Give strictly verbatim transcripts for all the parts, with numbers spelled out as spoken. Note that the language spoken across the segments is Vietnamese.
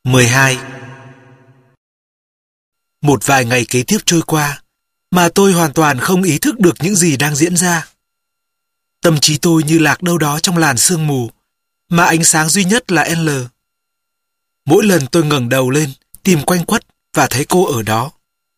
mười hai. Một vài ngày kế tiếp trôi qua, mà tôi hoàn toàn không ý thức được những gì đang diễn ra. Tâm trí tôi như lạc đâu đó trong làn sương mù, mà ánh sáng duy nhất là L. Mỗi lần tôi ngẩng đầu lên, tìm quanh quất và thấy cô ở đó.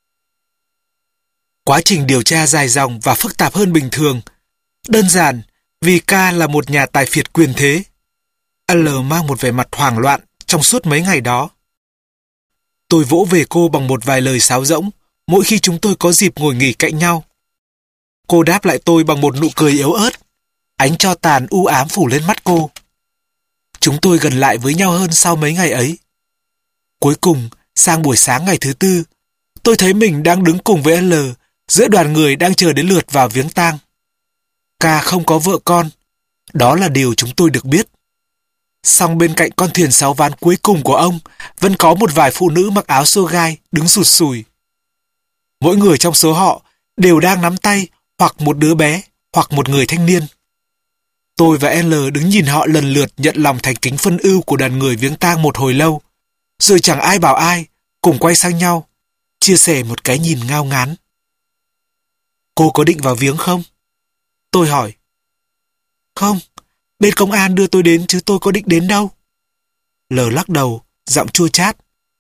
Quá trình điều tra dài dòng và phức tạp hơn bình thường. Đơn giản, vì K là một nhà tài phiệt quyền thế. L mang một vẻ mặt hoảng loạn trong suốt mấy ngày đó. Tôi vỗ về cô bằng một vài lời sáo rỗng mỗi khi chúng tôi có dịp ngồi nghỉ cạnh nhau. Cô đáp lại tôi bằng một nụ cười yếu ớt. Ánh tro tàn u ám phủ lên mắt cô. Chúng tôi gần lại với nhau hơn sau mấy ngày ấy. Cuối cùng, sang buổi sáng ngày thứ tư, tôi thấy mình đang đứng cùng với L giữa đoàn người đang chờ đến lượt vào viếng tang. K không có vợ con. Đó là điều chúng tôi được biết. Song bên cạnh con thuyền sáu ván cuối cùng của ông vẫn có một vài phụ nữ mặc áo xô gai đứng sụt sùi. Mỗi người trong số họ đều đang nắm tay hoặc một đứa bé hoặc một người thanh niên. Tôi và L đứng nhìn họ lần lượt nhận lòng thành kính phân ưu của đoàn người viếng tang một hồi lâu, rồi chẳng ai bảo ai, cùng quay sang nhau, chia sẻ một cái nhìn ngao ngán. Cô có định vào viếng không? Tôi hỏi. Không, bên công an đưa tôi đến chứ tôi có định đến đâu. L lắc đầu, giọng chua chát.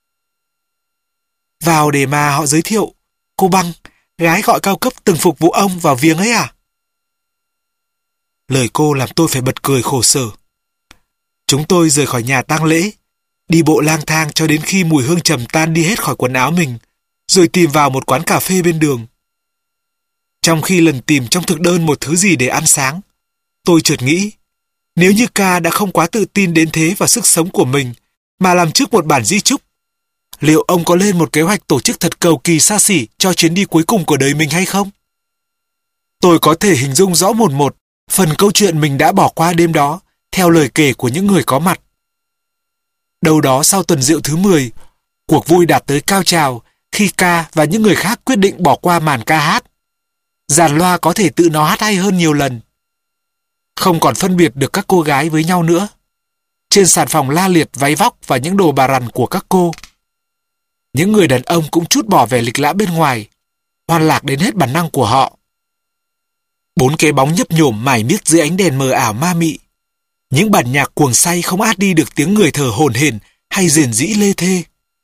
Vào để mà họ giới thiệu, cô Băng, gái gọi cao cấp từng phục vụ ông vào viếng ấy à? Lời cô làm tôi phải bật cười khổ sở. Chúng tôi rời khỏi nhà tang lễ, đi bộ lang thang cho đến khi mùi hương trầm tan đi hết khỏi quần áo mình, rồi tìm vào một quán cà phê bên đường. Trong khi lần tìm trong thực đơn một thứ gì để ăn sáng, tôi chợt nghĩ, nếu như K đã không quá tự tin đến thế vào sức sống của mình, mà làm trước một bản di chúc, liệu ông có lên một kế hoạch tổ chức thật cầu kỳ xa xỉ cho chuyến đi cuối cùng của đời mình hay không? Tôi có thể hình dung rõ một một phần câu chuyện mình đã bỏ qua đêm đó, theo lời kể của những người có mặt. Đâu đó sau tuần rượu thứ mười, cuộc vui đạt tới cao trào khi K và những người khác quyết định bỏ qua màn ca hát. Dàn loa có thể tự nó hát hay hơn nhiều lần. Không còn phân biệt được các cô gái với nhau nữa. Trên sàn phòng la liệt váy vóc và những đồ bà rằn của các cô. Những người đàn ông cũng trút bỏ vẻ lịch lãm bên ngoài, hoan lạc đến hết bản năng của họ. Bốn cái bóng nhấp nhổm mải miết dưới ánh đèn mờ ảo ma mị. Những bản nhạc cuồng say không át đi được tiếng người thở hổn hển hay rền rĩ lê thê.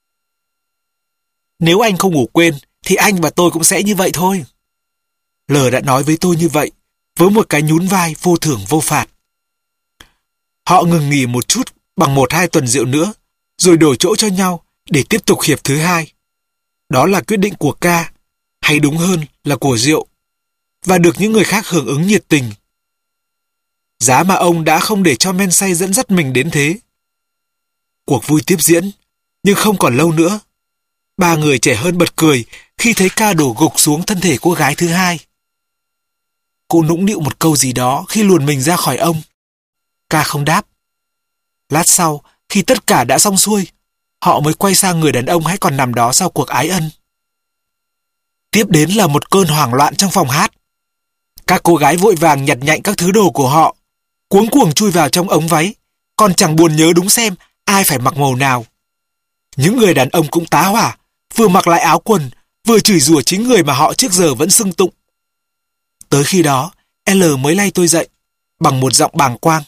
Nếu anh không ngủ quên, thì anh và tôi cũng sẽ như vậy thôi. L đã nói với tôi như vậy, với một cái nhún vai vô thưởng vô phạt. Họ ngừng nghỉ một chút bằng một hai tuần rượu nữa, rồi đổi chỗ cho nhau để tiếp tục hiệp thứ hai. Đó là quyết định của K, hay đúng hơn là của rượu, và được những người khác hưởng ứng nhiệt tình. Giá mà ông đã không để cho men say dẫn dắt mình đến thế. Cuộc vui tiếp diễn, nhưng không còn lâu nữa. Ba người trẻ hơn bật cười khi thấy K đổ gục xuống thân thể cô gái thứ hai. Cô nũng nịu một câu gì đó khi luồn mình ra khỏi ông. K không đáp. Lát sau, khi tất cả đã xong xuôi, họ mới quay sang người đàn ông hãy còn nằm đó sau cuộc ái ân. Tiếp đến là một cơn hoảng loạn trong phòng hát. Các cô gái vội vàng nhặt nhạnh các thứ đồ của họ, cuống cuồng chui vào trong ống váy, còn chẳng buồn nhớ đúng xem ai phải mặc màu nào. Những người đàn ông cũng tá hỏa, vừa mặc lại áo quần, vừa chửi rủa chính người mà họ trước giờ vẫn xưng tụng. Tới khi đó, L mới lay tôi dậy, bằng một giọng bàng quang.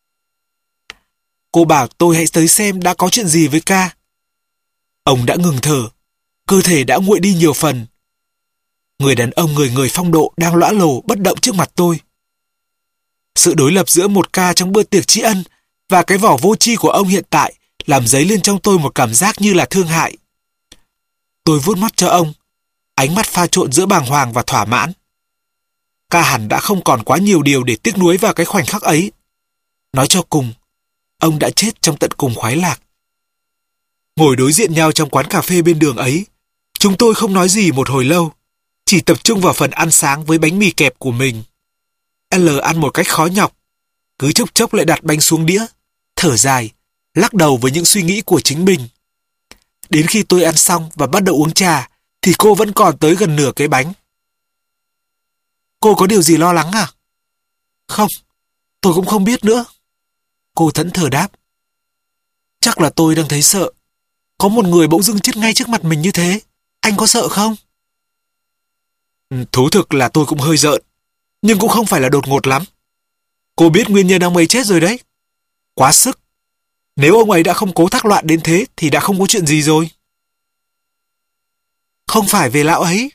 Cô bảo tôi hãy tới xem đã có chuyện gì với K. Ông đã ngừng thở, cơ thể đã nguội đi nhiều phần. Người đàn ông người người phong độ đang lõa lồ bất động trước mặt tôi. Sự đối lập giữa một K trong bữa tiệc tri ân và cái vỏ vô tri của ông hiện tại làm dấy lên trong tôi một cảm giác như là thương hại. Tôi vuốt mắt cho ông, ánh mắt pha trộn giữa bàng hoàng và thỏa mãn. K hẳn đã không còn quá nhiều điều để tiếc nuối vào cái khoảnh khắc ấy. Nói cho cùng, ông đã chết trong tận cùng khoái lạc. Ngồi đối diện nhau trong quán cà phê bên đường ấy, chúng tôi không nói gì một hồi lâu, chỉ tập trung vào phần ăn sáng với bánh mì kẹp của mình. L ăn một cách khó nhọc, cứ chốc chốc lại đặt bánh xuống đĩa, thở dài, lắc đầu với những suy nghĩ của chính mình. Đến khi tôi ăn xong và bắt đầu uống trà, thì cô vẫn còn tới gần nửa cái bánh. Cô có điều gì lo lắng à? Không, tôi cũng không biết nữa. Cô thẫn thờ đáp. Chắc là tôi đang thấy sợ. Có một người bỗng dưng chết ngay trước mặt mình như thế. Anh có sợ không? Thú thực là tôi cũng hơi rợn, nhưng cũng không phải là đột ngột lắm. Cô biết nguyên nhân ông ấy chết rồi đấy. Quá sức. Nếu ông ấy đã không cố thác loạn đến thế thì đã không có chuyện gì rồi. Không phải về lão ấy.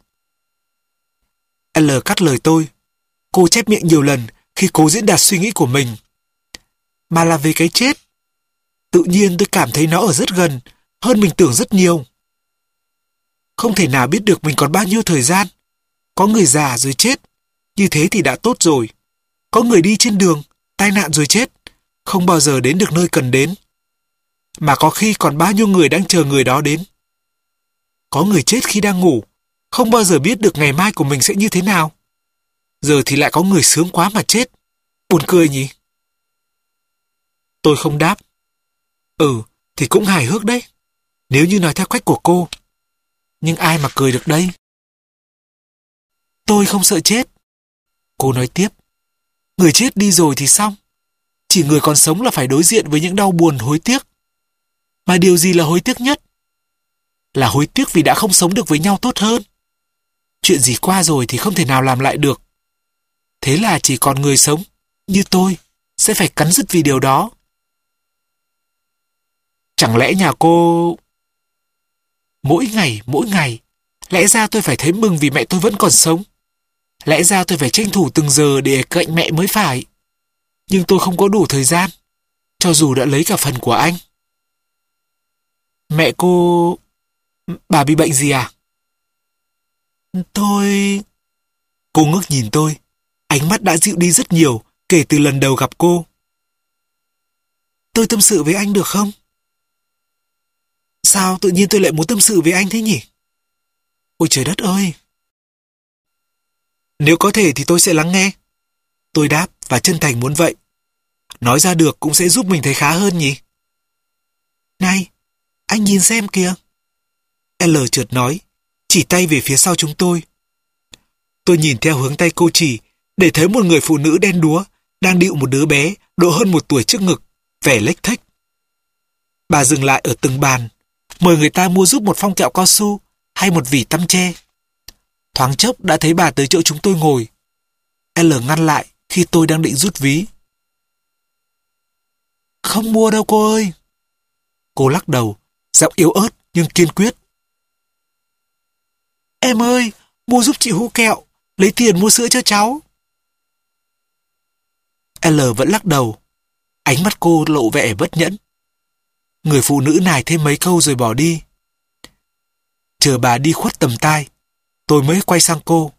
L cắt lời tôi. Cô chép miệng nhiều lần khi cố diễn đạt suy nghĩ của mình. Mà là về cái chết. Tự nhiên tôi cảm thấy nó ở rất gần, hơn mình tưởng rất nhiều. Không thể nào biết được mình còn bao nhiêu thời gian. Có người già rồi chết, như thế thì đã tốt rồi. Có người đi trên đường, tai nạn rồi chết, không bao giờ đến được nơi cần đến. Mà có khi còn bao nhiêu người đang chờ người đó đến. Có người chết khi đang ngủ, không bao giờ biết được ngày mai của mình sẽ như thế nào. Giờ thì lại có người sướng quá mà chết. Buồn cười nhỉ? Tôi không đáp. Ừ, thì cũng hài hước đấy, nếu như nói theo cách của cô. Nhưng ai mà cười được đây? Tôi không sợ chết. Cô nói tiếp. Người chết đi rồi thì xong. Chỉ người còn sống là phải đối diện với những đau buồn hối tiếc. Mà điều gì là hối tiếc nhất? Là hối tiếc vì đã không sống được với nhau tốt hơn. Chuyện gì qua rồi thì không thể nào làm lại được. Thế là chỉ còn người sống, như tôi, sẽ phải cắn rứt vì điều đó. Chẳng lẽ nhà cô... Mỗi ngày, mỗi ngày, lẽ ra tôi phải thấy mừng vì mẹ tôi vẫn còn sống. Lẽ ra tôi phải tranh thủ từng giờ để ở cạnh mẹ mới phải. Nhưng tôi không có đủ thời gian, cho dù đã lấy cả phần của anh. Mẹ cô... Bà bị bệnh gì à? Tôi... Cô ngước nhìn tôi. Ánh mắt đã dịu đi rất nhiều kể từ lần đầu gặp cô. Tôi tâm sự với anh được không? Sao tự nhiên tôi lại muốn tâm sự với anh thế nhỉ? Ôi trời đất ơi! Nếu có thể thì tôi sẽ lắng nghe. Tôi đáp và chân thành muốn vậy. Nói ra được cũng sẽ giúp mình thấy khá hơn nhỉ? Này, anh nhìn xem kìa. L chợt nói, chỉ tay về phía sau chúng tôi. Tôi nhìn theo hướng tay cô chỉ, để thấy một người phụ nữ đen đúa đang địu một đứa bé độ hơn một tuổi trước ngực, vẻ lếch thếch. Bà dừng lại ở từng bàn, mời người ta mua giúp một phong kẹo cao su hay một vỉ tăm tre. Thoáng chốc đã thấy bà tới chỗ chúng tôi ngồi. L ngăn lại khi tôi đang định rút ví. Không mua đâu cô ơi. Cô lắc đầu, giọng yếu ớt nhưng kiên quyết. Em ơi, mua giúp chị hũ kẹo, lấy tiền mua sữa cho cháu. L vẫn lắc đầu. Ánh mắt cô lộ vẻ bất nhẫn. Người phụ nữ nài thêm mấy câu rồi bỏ đi. Chờ bà đi khuất tầm tai, tôi mới quay sang cô.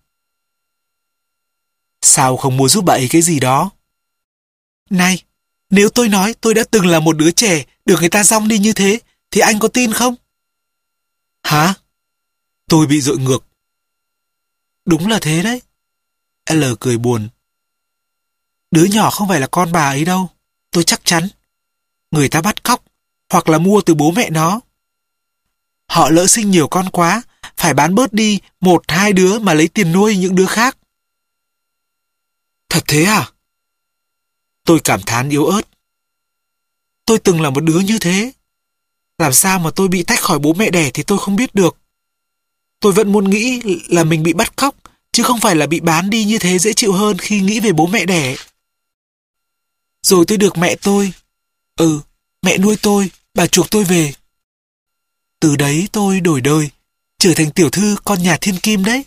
Sao không mua giúp bà ấy cái gì đó? Này, nếu tôi nói tôi đã từng là một đứa trẻ được người ta dong đi như thế, thì anh có tin không? Hả? Tôi bị dội ngược. Đúng là thế đấy. L cười buồn. Đứa nhỏ không phải là con bà ấy đâu, tôi chắc chắn. Người ta bắt cóc, hoặc là mua từ bố mẹ nó. Họ lỡ sinh nhiều con quá, phải bán bớt đi một hai đứa mà lấy tiền nuôi những đứa khác. Thật thế à? Tôi cảm thán yếu ớt. Tôi từng là một đứa như thế. Làm sao mà tôi bị tách khỏi bố mẹ đẻ thì tôi không biết được. Tôi vẫn muốn nghĩ là mình bị bắt cóc, chứ không phải là bị bán đi như thế dễ chịu hơn khi nghĩ về bố mẹ đẻ. Rồi tôi được mẹ tôi. Ừ, mẹ nuôi tôi, bà chuộc tôi về. Từ đấy tôi đổi đời, trở thành tiểu thư con nhà thiên kim đấy.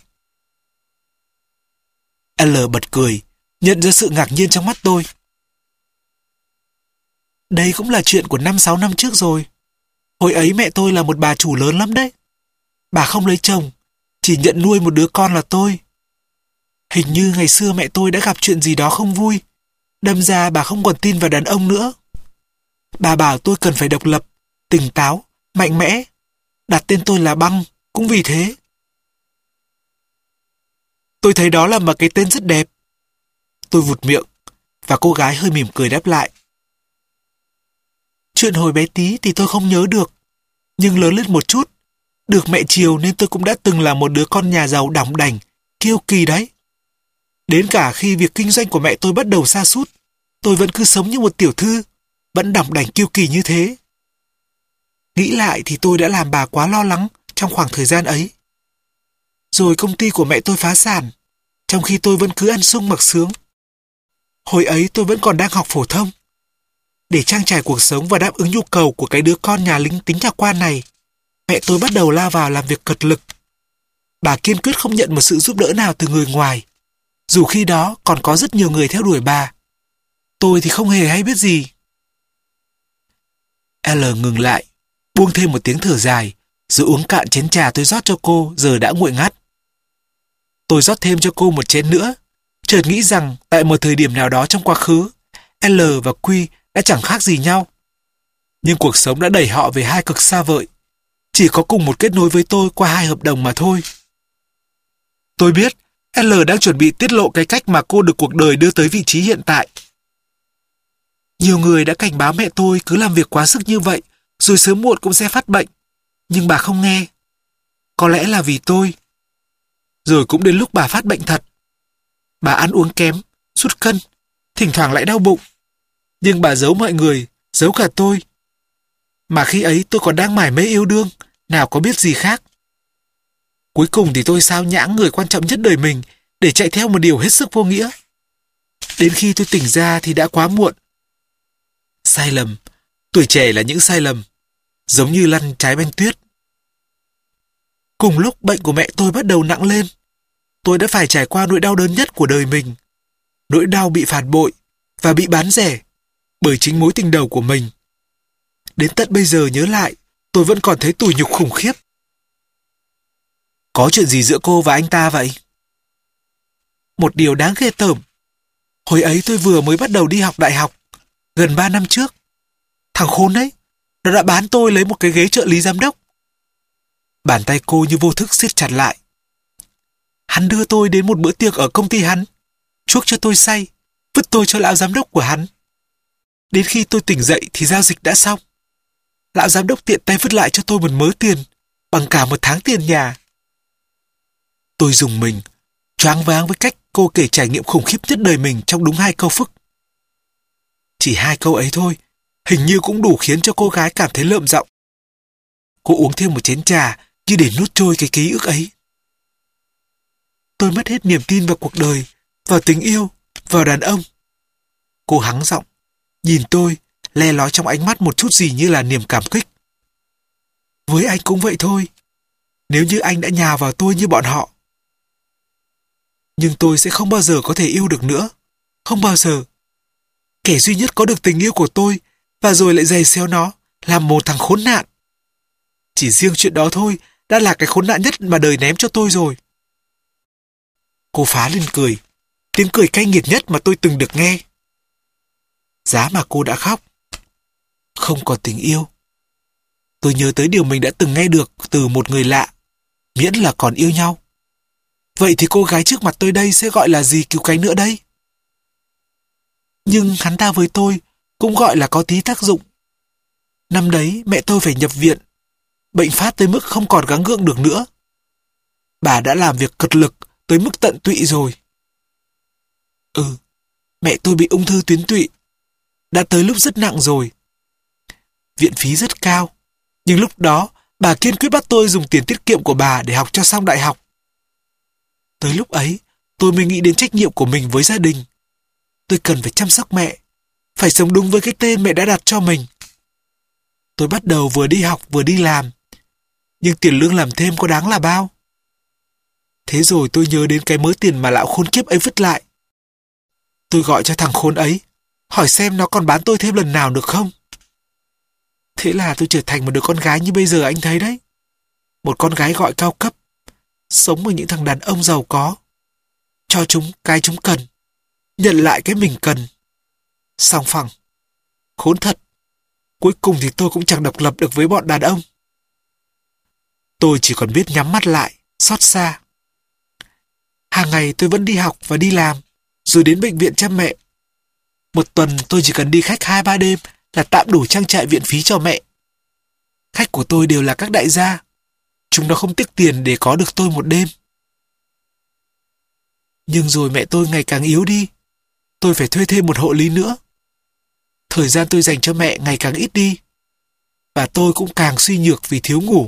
L bật cười, nhận ra sự ngạc nhiên trong mắt tôi. Đây cũng là chuyện của năm sáu năm trước rồi. Hồi ấy mẹ tôi là một bà chủ lớn lắm đấy. Bà không lấy chồng, chỉ nhận nuôi một đứa con là tôi. Hình như ngày xưa mẹ tôi đã gặp chuyện gì đó không vui, đâm ra bà không còn tin vào đàn ông nữa. Bà bảo tôi cần phải độc lập, tỉnh táo, mạnh mẽ. Đặt tên tôi là Băng, cũng vì thế. Tôi thấy đó là một cái tên rất đẹp. Tôi vụt miệng, và cô gái hơi mỉm cười đáp lại. Chuyện hồi bé tí thì tôi không nhớ được, nhưng lớn lên một chút, được mẹ chiều nên tôi cũng đã từng là một đứa con nhà giàu đỏng đảnh, kiêu kỳ đấy. Đến cả khi việc kinh doanh của mẹ tôi bắt đầu sa sút, tôi vẫn cứ sống như một tiểu thư, vẫn đỏng đảnh kiêu kỳ như thế. Nghĩ lại thì tôi đã làm bà quá lo lắng trong khoảng thời gian ấy. Rồi công ty của mẹ tôi phá sản, trong khi tôi vẫn cứ ăn sung mặc sướng. Hồi ấy tôi vẫn còn đang học phổ thông. Để trang trải cuộc sống và đáp ứng nhu cầu của cái đứa con nhà lính tính nhà quan này, mẹ tôi bắt đầu lao vào làm việc cật lực. Bà kiên quyết không nhận một sự giúp đỡ nào từ người ngoài, dù khi đó còn có rất nhiều người theo đuổi bà. Tôi thì không hề hay biết gì. L ngừng lại, buông thêm một tiếng thở dài, rồi uống cạn chén trà tôi rót cho cô giờ đã nguội ngắt. Tôi rót thêm cho cô một chén nữa, chợt nghĩ rằng tại một thời điểm nào đó trong quá khứ, L và Quy đã chẳng khác gì nhau. Nhưng cuộc sống đã đẩy họ về hai cực xa vời, chỉ có cùng một kết nối với tôi qua hai hợp đồng mà thôi. Tôi biết L đang chuẩn bị tiết lộ cái cách mà cô được cuộc đời đưa tới vị trí hiện tại. Nhiều người đã cảnh báo mẹ tôi cứ làm việc quá sức như vậy, rồi sớm muộn cũng sẽ phát bệnh. Nhưng bà không nghe. Có lẽ là vì tôi. Rồi cũng đến lúc bà phát bệnh thật. Bà ăn uống kém, sút cân, thỉnh thoảng lại đau bụng. Nhưng bà giấu mọi người, giấu cả tôi. Mà khi ấy tôi còn đang mải mê yêu đương, nào có biết gì khác. Cuối cùng thì tôi sao nhãng người quan trọng nhất đời mình để chạy theo một điều hết sức vô nghĩa. Đến khi tôi tỉnh ra thì đã quá muộn. Sai lầm, tuổi trẻ là những sai lầm, giống như lăn trái banh tuyết. Cùng lúc bệnh của mẹ tôi bắt đầu nặng lên, tôi đã phải trải qua nỗi đau đớn nhất của đời mình. Nỗi đau bị phản bội và bị bán rẻ bởi chính mối tình đầu của mình. Đến tận bây giờ nhớ lại, tôi vẫn còn thấy tủi nhục khủng khiếp. Có chuyện gì giữa cô và anh ta vậy? Một điều đáng ghê tởm. Hồi ấy tôi vừa mới bắt đầu đi học đại học, gần ba năm trước. Thằng khốn ấy, nó đã bán tôi lấy một cái ghế trợ lý giám đốc. Bàn tay cô như vô thức siết chặt lại. Hắn đưa tôi đến một bữa tiệc ở công ty hắn, chuốc cho tôi say, vứt tôi cho lão giám đốc của hắn. Đến khi tôi tỉnh dậy thì giao dịch đã xong. Lão giám đốc tiện tay vứt lại cho tôi một mớ tiền, bằng cả một tháng tiền nhà. Tôi rùng mình, choáng váng với cách cô kể trải nghiệm khủng khiếp nhất đời mình trong đúng hai câu phức. Chỉ hai câu ấy thôi, hình như cũng đủ khiến cho cô gái cảm thấy lợm giọng. Cô uống thêm một chén trà như để nuốt trôi cái ký ức ấy. Tôi mất hết niềm tin vào cuộc đời, vào tình yêu, vào đàn ông. Cô hắng giọng, nhìn tôi, le lói trong ánh mắt một chút gì như là niềm cảm kích. Với anh cũng vậy thôi, nếu như anh đã nhào vào tôi như bọn họ. Nhưng tôi sẽ không bao giờ có thể yêu được nữa. Không bao giờ. Kẻ duy nhất có được tình yêu của tôi và rồi lại giày xéo nó làm một thằng khốn nạn. Chỉ riêng chuyện đó thôi đã là cái khốn nạn nhất mà đời ném cho tôi rồi. Cô phá lên cười, tiếng cười cay nghiệt nhất mà tôi từng được nghe. Giá mà cô đã khóc. Không còn tình yêu. Tôi nhớ tới điều mình đã từng nghe được từ một người lạ, miễn là còn yêu nhau. Vậy thì cô gái trước mặt tôi đây sẽ gọi là gì cứu cánh nữa đây? Nhưng hắn ta với tôi cũng gọi là có tí tác dụng. Năm đấy mẹ tôi phải nhập viện, bệnh phát tới mức không còn gắng gượng được nữa. Bà đã làm việc cật lực tới mức tận tụy rồi. Ừ, mẹ tôi bị ung thư tuyến tụy. Đã tới lúc rất nặng rồi. Viện phí rất cao. Nhưng lúc đó, bà kiên quyết bắt tôi dùng tiền tiết kiệm của bà để học cho xong đại học. Tới lúc ấy, tôi mới nghĩ đến trách nhiệm của mình với gia đình. Tôi cần phải chăm sóc mẹ, phải sống đúng với cái tên mẹ đã đặt cho mình. Tôi bắt đầu vừa đi học vừa đi làm. Nhưng tiền lương làm thêm có đáng là bao? Thế rồi tôi nhớ đến cái mớ tiền mà lão khốn kiếp ấy vứt lại. Tôi gọi cho thằng khốn ấy, hỏi xem nó còn bán tôi thêm lần nào được không. Thế là tôi trở thành một đứa con gái như bây giờ anh thấy đấy. Một con gái gọi cao cấp, sống với những thằng đàn ông giàu có. Cho chúng cái chúng cần, nhận lại cái mình cần. Sòng phẳng. Khốn thật. Cuối cùng thì tôi cũng chẳng độc lập được với bọn đàn ông. Tôi chỉ còn biết nhắm mắt lại, xót xa. Hàng ngày tôi vẫn đi học và đi làm, rồi đến bệnh viện chăm mẹ. Một tuần tôi chỉ cần đi khách hai ba đêm là tạm đủ trang trải viện phí cho mẹ. Khách của tôi đều là các đại gia. Chúng nó không tiếc tiền để có được tôi một đêm. Nhưng rồi mẹ tôi ngày càng yếu đi. Tôi phải thuê thêm một hộ lý nữa. Thời gian tôi dành cho mẹ ngày càng ít đi. và tôi cũng càng suy nhược vì thiếu ngủ.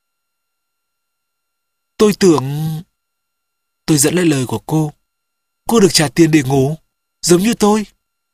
Tôi tưởng... Tôi dẫn lại lời của cô. Cô được trả tiền để ngủ, giống như tôi.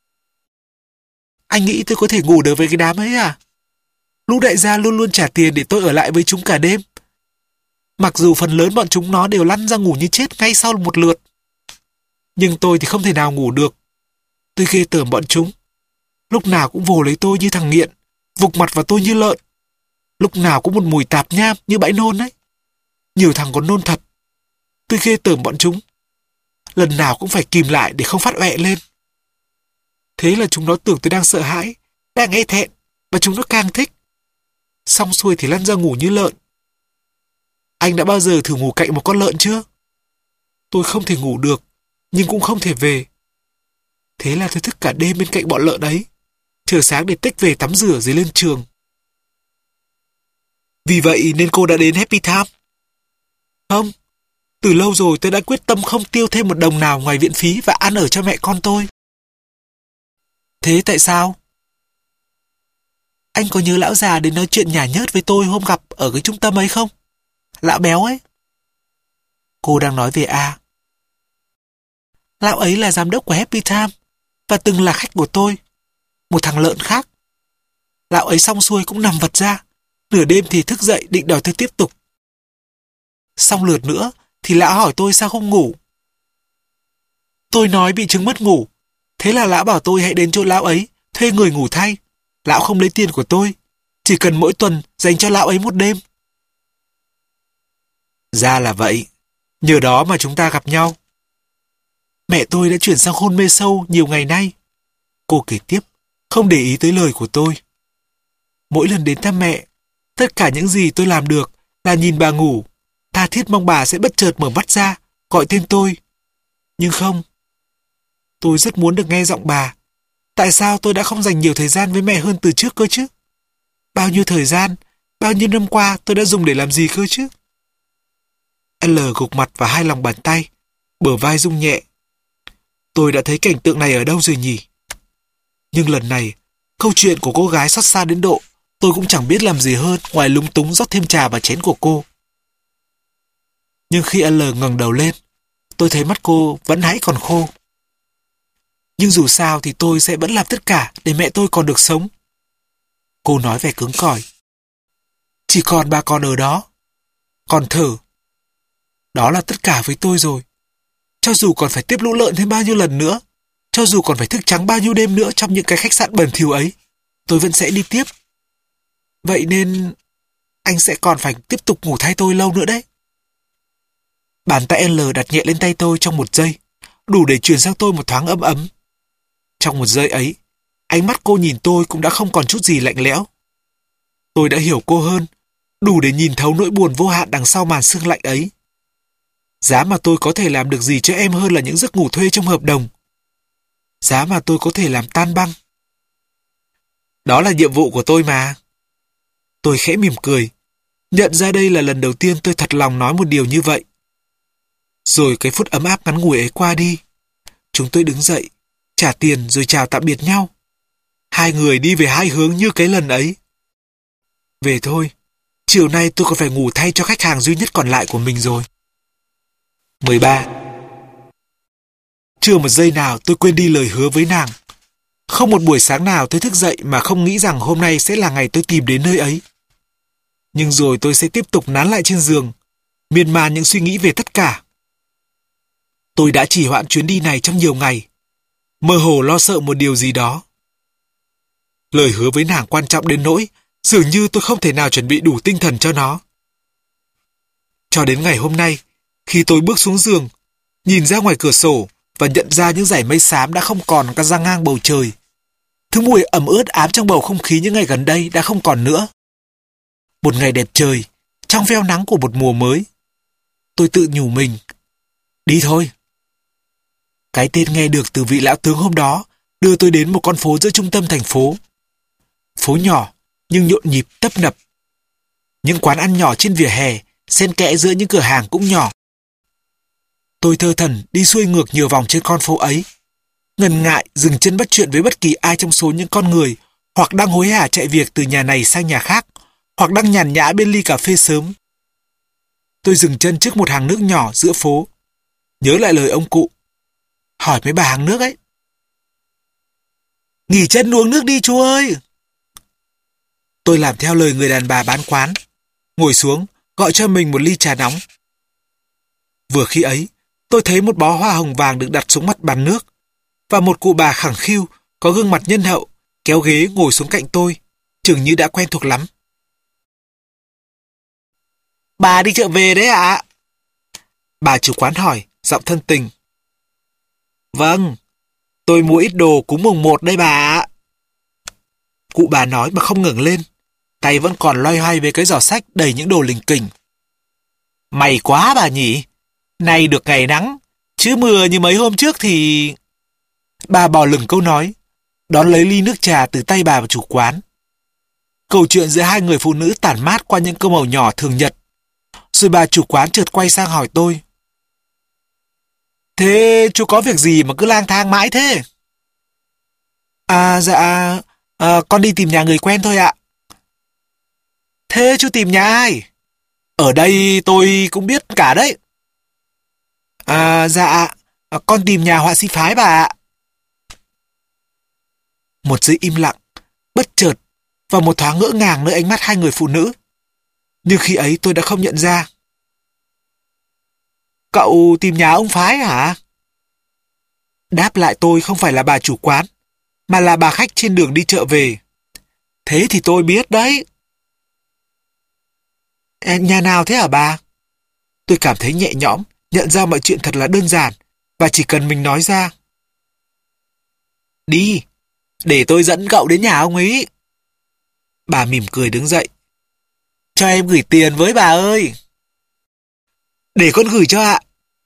Anh nghĩ tôi có thể ngủ được với cái đám ấy à? Lũ đại gia luôn luôn trả tiền để tôi ở lại với chúng cả đêm. Mặc dù phần lớn bọn chúng nó đều lăn ra ngủ như chết ngay sau một lượt. Nhưng tôi thì không thể nào ngủ được. Tôi ghê tởm bọn chúng. Lúc nào cũng vồ lấy tôi như thằng nghiện, vục mặt vào tôi như lợn. Lúc nào cũng một mùi tạp nham như bãi nôn ấy. Nhiều thằng còn nôn thật. Tôi ghê tởm bọn chúng. Lần nào cũng phải kìm lại để không phát ọe lên. Thế là chúng nó tưởng tôi đang sợ hãi, đang e thẹn, và chúng nó càng thích. Xong xuôi thì lăn ra ngủ như lợn. Anh đã bao giờ thử ngủ cạnh một con lợn chưa? Tôi không thể ngủ được, nhưng cũng không thể về. Thế là tôi thức cả đêm bên cạnh bọn lợn ấy, chờ sáng để tếch về tắm rửa rồi lên trường. Vì vậy nên cô đã đến Happy Time? Không, từ lâu rồi tôi đã quyết tâm không tiêu thêm một đồng nào ngoài viện phí và ăn ở cho mẹ con tôi. Thế tại sao? Anh có nhớ lão già đến nói chuyện nhả nhớt với tôi hôm gặp ở cái trung tâm ấy không? Lão béo ấy. Cô đang nói về A. Lão ấy là giám đốc của Happy Time và từng là khách của tôi. Một thằng lợn khác. Lão ấy xong xuôi cũng nằm vật ra. Nửa đêm thì thức dậy định đòi tôi tiếp tục. Xong lượt nữa thì lão hỏi tôi sao không ngủ. Tôi nói bị chứng mất ngủ. Thế là lão bảo tôi hãy đến chỗ lão ấy, thuê người ngủ thay. Lão không lấy tiền của tôi, chỉ cần mỗi tuần dành cho lão ấy một đêm. Ra là vậy, nhờ đó mà chúng ta gặp nhau. Mẹ tôi đã chuyển sang hôn mê sâu nhiều ngày nay. Cô kể tiếp, không để ý tới lời của tôi. Mỗi lần đến thăm mẹ, tất cả những gì tôi làm được là nhìn bà ngủ, tha thiết mong bà sẽ bất chợt mở mắt ra, gọi tên tôi. Nhưng không. Tôi rất muốn được nghe giọng bà. Tại sao tôi đã không dành nhiều thời gian với mẹ hơn từ trước cơ chứ? Bao nhiêu thời gian, bao nhiêu năm qua tôi đã dùng để làm gì cơ chứ? L gục mặt vào hai lòng bàn tay, bờ vai rung nhẹ. Tôi đã thấy cảnh tượng này ở đâu rồi nhỉ? Nhưng lần này, câu chuyện của cô gái xót xa đến độ tôi cũng chẳng biết làm gì hơn ngoài lúng túng rót thêm trà vào chén của cô. Nhưng khi L ngẩng đầu lên, tôi thấy mắt cô vẫn hãy còn khô. Nhưng dù sao thì tôi sẽ vẫn làm tất cả để mẹ tôi còn được sống. Cô nói vẻ cứng cỏi. Chỉ còn bà còn ở đó, còn thở. Đó là tất cả với tôi rồi. Cho dù còn phải tiếp lũ lợn thêm bao nhiêu lần nữa, cho dù còn phải thức trắng bao nhiêu đêm nữa trong những cái khách sạn bẩn thỉu ấy, tôi vẫn sẽ đi tiếp. Vậy nên anh sẽ còn phải tiếp tục ngủ thay tôi lâu nữa đấy. Bàn tay L đặt nhẹ lên tay tôi trong một giây, đủ để truyền sang tôi một thoáng ấm ấm. Trong một giây ấy, ánh mắt cô nhìn tôi cũng đã không còn chút gì lạnh lẽo. Tôi đã hiểu cô hơn, đủ để nhìn thấu nỗi buồn vô hạn đằng sau màn sương lạnh ấy. Giá mà tôi có thể làm được gì cho em hơn là những giấc ngủ thuê trong hợp đồng. Giá mà tôi có thể làm tan băng. Đó là nhiệm vụ của tôi mà. Tôi khẽ mỉm cười, nhận ra đây là lần đầu tiên tôi thật lòng nói một điều như vậy. Rồi cái phút ấm áp ngắn ngủi ấy qua đi. Chúng tôi đứng dậy, trả tiền rồi chào tạm biệt nhau. Hai người đi về hai hướng như cái lần ấy. Về thôi, chiều nay tôi còn phải ngủ thay cho khách hàng duy nhất còn lại của mình rồi. mười ba. Chưa một giây nào tôi quên đi lời hứa với nàng. Không một buổi sáng nào tôi thức dậy mà không nghĩ rằng hôm nay sẽ là ngày tôi tìm đến nơi ấy. Nhưng rồi tôi sẽ tiếp tục nán lại trên giường, miên man những suy nghĩ về tất cả. Tôi đã trì hoãn chuyến đi này trong nhiều ngày, mơ hồ lo sợ một điều gì đó. Lời hứa với nàng quan trọng đến nỗi dường như tôi không thể nào chuẩn bị đủ tinh thần cho nó. Cho đến ngày hôm nay, khi tôi bước xuống giường, nhìn ra ngoài cửa sổ và nhận ra những dải mây xám đã không còn ra ngang bầu trời. Thứ mùi ẩm ướt ám trong bầu không khí những ngày gần đây đã không còn nữa. Một ngày đẹp trời, trong veo nắng của một mùa mới. Tôi tự nhủ mình, đi thôi. Cái tên nghe được từ vị lão tướng hôm đó đưa tôi đến một con phố giữa trung tâm thành phố. Phố nhỏ nhưng nhộn nhịp tấp nập. Những quán ăn nhỏ trên vỉa hè xen kẽ giữa những cửa hàng cũng nhỏ. Tôi thơ thẩn đi xuôi ngược nhiều vòng trên con phố ấy, ngần ngại dừng chân bắt chuyện với bất kỳ ai trong số những con người hoặc đang hối hả chạy việc từ nhà này sang nhà khác, hoặc đang nhàn nhã bên ly cà phê sớm. Tôi dừng chân trước một hàng nước nhỏ giữa phố, nhớ lại lời ông cụ. Hỏi mấy bà hàng nước ấy. Nghỉ chân uống nước đi chú ơi. Tôi làm theo lời người đàn bà bán quán, ngồi xuống, gọi cho mình một ly trà nóng. Vừa khi ấy, tôi thấy một bó hoa hồng vàng được đặt xuống mặt bàn nước, và một cụ bà khẳng khiu, có gương mặt nhân hậu, kéo ghế ngồi xuống cạnh tôi, chừng như đã quen thuộc lắm. Bà đi chợ về đấy ạ? Bà chủ quán hỏi, giọng thân tình. Vâng, tôi mua ít đồ cúng mùng một đây bà ạ. Cụ bà nói mà không ngẩng lên, tay vẫn còn loay hoay với cái giỏ sách đầy những đồ lình kình. May quá bà nhỉ, nay được ngày nắng, chứ mưa như mấy hôm trước thì... Bà bỏ lửng câu nói, đón lấy ly nước trà từ tay bà và chủ quán. Câu chuyện giữa hai người phụ nữ tản mát qua những câu màu nhỏ thường nhật. Rồi bà chủ quán chợt quay sang hỏi tôi. Thế chú có việc gì mà cứ lang thang mãi thế? À dạ, à, con đi tìm nhà người quen thôi ạ. Thế chú tìm nhà ai? Ở đây tôi cũng biết cả đấy. À dạ, con tìm nhà họa sĩ phái bà ạ. Một giây im lặng, bất chợt, và một thoáng ngỡ ngàng nơi ánh mắt hai người phụ nữ. Nhưng khi ấy tôi đã không nhận ra. Cậu tìm nhà ông Phái hả? Đáp lại tôi không phải là bà chủ quán, mà là bà khách trên đường đi chợ về. Thế thì tôi biết đấy. À, nhà nào thế hả bà? Tôi cảm thấy nhẹ nhõm, nhận ra mọi chuyện thật là đơn giản, và chỉ cần mình nói ra. Đi, để tôi dẫn cậu đến nhà ông ấy. Bà mỉm cười đứng dậy. Cho em gửi tiền với bà ơi. Để con gửi cho ạ.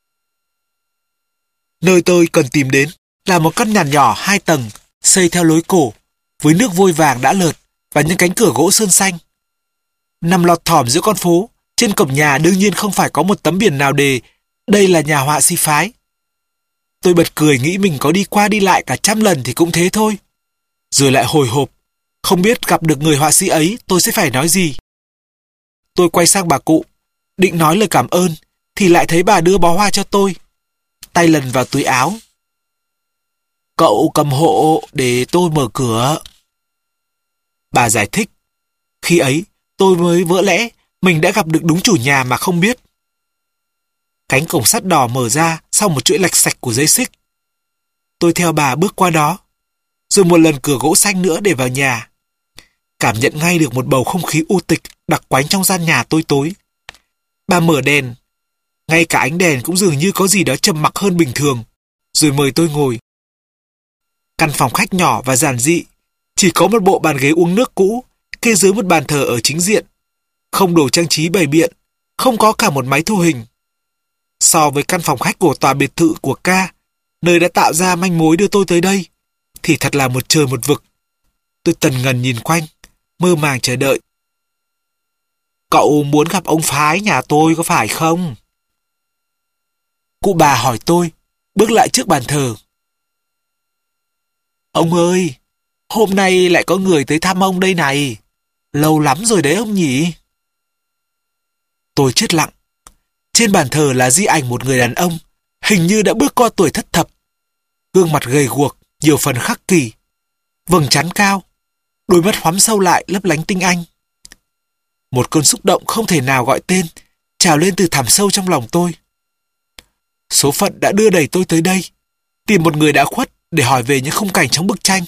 Nơi tôi cần tìm đến là một căn nhà nhỏ hai tầng, xây theo lối cổ, với nước vôi vàng đã lợt và những cánh cửa gỗ sơn xanh. Nằm lọt thỏm giữa con phố, trên cổng nhà đương nhiên không phải có một tấm biển nào đề đây là nhà họa sĩ Phái. Tôi bật cười nghĩ mình có đi qua đi lại cả trăm lần thì cũng thế thôi. Rồi lại hồi hộp, không biết gặp được người họa sĩ ấy tôi sẽ phải nói gì. Tôi quay sang bà cụ, định nói lời cảm ơn, thì lại thấy bà đưa bó hoa cho tôi, tay lần vào túi áo. Cậu cầm hộ để tôi mở cửa. Bà giải thích. Khi ấy, tôi mới vỡ lẽ mình đã gặp được đúng chủ nhà mà không biết. Cánh cổng sắt đỏ mở ra sau một chuỗi lạch sạch của dây xích. Tôi theo bà bước qua đó, rồi một lần cửa gỗ xanh nữa để vào nhà. Cảm nhận ngay được một bầu không khí u tịch đặc quánh trong gian nhà tối tối. Bà mở đèn, ngay cả ánh đèn cũng dường như có gì đó trầm mặc hơn bình thường, rồi mời tôi ngồi. Căn phòng khách nhỏ và giản dị, chỉ có một bộ bàn ghế uống nước cũ, kê dưới một bàn thờ ở chính diện. Không đồ trang trí bày biện, không có cả một máy thu hình. So với căn phòng khách của tòa biệt thự của Ca, nơi đã tạo ra manh mối đưa tôi tới đây, thì thật là một trời một vực. Tôi tần ngần nhìn quanh, mơ màng chờ đợi. Cậu muốn gặp ông Phái nhà tôi có phải không? Cụ bà hỏi tôi, bước lại trước bàn thờ. Ông ơi, hôm nay lại có người tới thăm ông đây này. Lâu lắm rồi đấy ông nhỉ? Tôi chết lặng. Trên bàn thờ là di ảnh một người đàn ông, hình như đã bước qua tuổi thất thập. Gương mặt gầy guộc, nhiều phần khắc kỳ, vầng trán cao, đôi mắt hoắm sâu lại lấp lánh tinh anh. Một cơn xúc động không thể nào gọi tên trào lên từ thẳm sâu trong lòng tôi. Số phận đã đưa đẩy tôi tới đây, tìm một người đã khuất để hỏi về những khung cảnh trong bức tranh.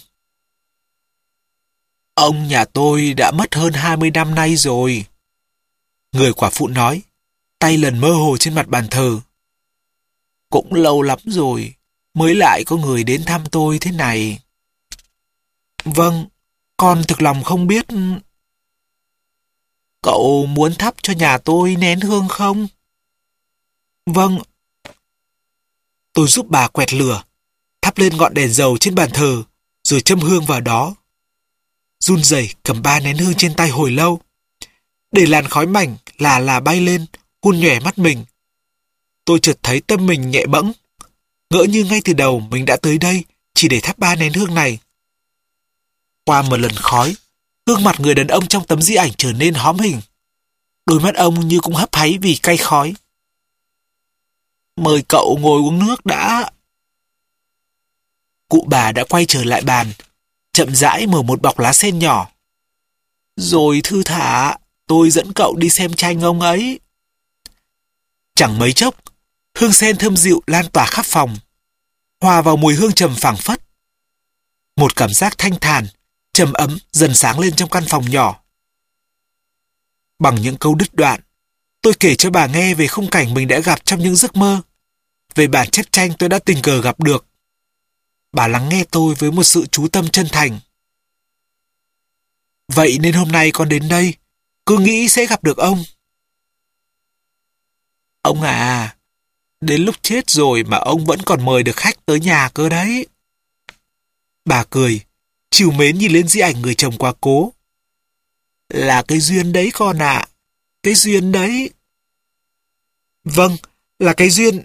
Ông nhà tôi đã mất hơn hai mươi năm nay rồi. Người quả phụ nói, tay lần mơ hồ trên mặt bàn thờ. Cũng lâu lắm rồi, mới lại có người đến thăm tôi thế này. Vâng, con thực lòng không biết. Cậu muốn thắp cho nhà tôi nén hương không? Vâng. Tôi giúp bà quẹt lửa, thắp lên ngọn đèn dầu trên bàn thờ, rồi châm hương vào đó. Run rẩy cầm ba nén hương trên tay hồi lâu, để làn khói mảnh là là bay lên, hun nhòe mắt mình. Tôi chợt thấy tâm mình nhẹ bẫng, ngỡ như ngay từ đầu mình đã tới đây chỉ để thắp ba nén hương này. Qua một lần khói, gương mặt người đàn ông trong tấm di ảnh trở nên hóm hình. Đôi mắt ông như cũng hấp háy vì cay khói. Mời cậu ngồi uống nước đã. Cụ bà đã quay trở lại bàn, chậm rãi mở một bọc lá sen nhỏ. Rồi thư thả, tôi dẫn cậu đi xem tranh ông ấy. Chẳng mấy chốc, hương sen thơm dịu lan tỏa khắp phòng, hòa vào mùi hương trầm phảng phất. Một cảm giác thanh thản, trầm ấm dần sáng lên trong căn phòng nhỏ. Bằng những câu đứt đoạn, tôi kể cho bà nghe về khung cảnh mình đã gặp trong những giấc mơ, về bản chép tranh tôi đã tình cờ gặp được. Bà lắng nghe tôi với một sự chú tâm chân thành. Vậy nên hôm nay con đến đây, cứ nghĩ sẽ gặp được ông. Ông à, đến lúc chết rồi mà ông vẫn còn mời được khách tới nhà cơ đấy. Bà cười, trìu mến nhìn lên di ảnh người chồng quá cố. Là cái duyên đấy con ạ, à. Cái duyên đấy. Vâng, là cái duyên.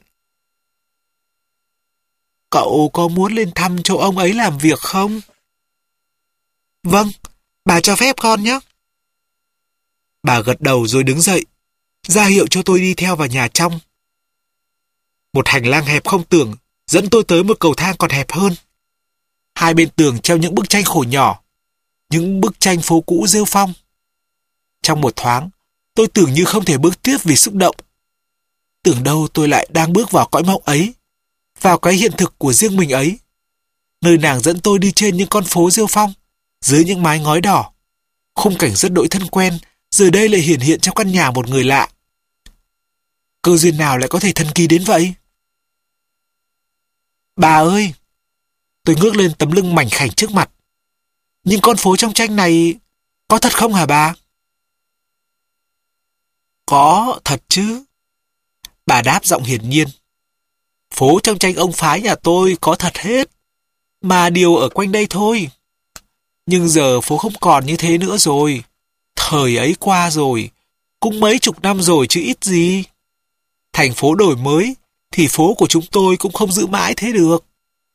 Cậu có muốn lên thăm chỗ ông ấy làm việc không? Vâng, bà cho phép con nhé. Bà gật đầu rồi đứng dậy, ra hiệu cho tôi đi theo vào nhà trong. Một hành lang hẹp không tưởng dẫn tôi tới một cầu thang còn hẹp hơn. Hai bên tường treo những bức tranh khổ nhỏ, những bức tranh phố cũ rêu phong. Trong một thoáng, tôi tưởng như không thể bước tiếp vì xúc động. Tưởng đâu tôi lại đang bước vào cõi mộng ấy, vào cái hiện thực của riêng mình ấy. Nơi nàng dẫn tôi đi trên những con phố rêu phong, dưới những mái ngói đỏ. Khung cảnh rất đỗi thân quen, giờ đây lại hiển hiện trong căn nhà một người lạ. Cơ duyên nào lại có thể thần kỳ đến vậy? Bà ơi! Tôi ngước lên tấm lưng mảnh khảnh trước mặt. Nhưng con phố trong tranh này có thật không hả bà? Có, thật chứ. Bà đáp giọng hiển nhiên. Phố trong tranh ông phái nhà tôi có thật hết, mà điều ở quanh đây thôi. Nhưng giờ phố không còn như thế nữa rồi. Thời ấy qua rồi, cũng mấy chục năm rồi chứ ít gì. Thành phố đổi mới, thì phố của chúng tôi cũng không giữ mãi thế được.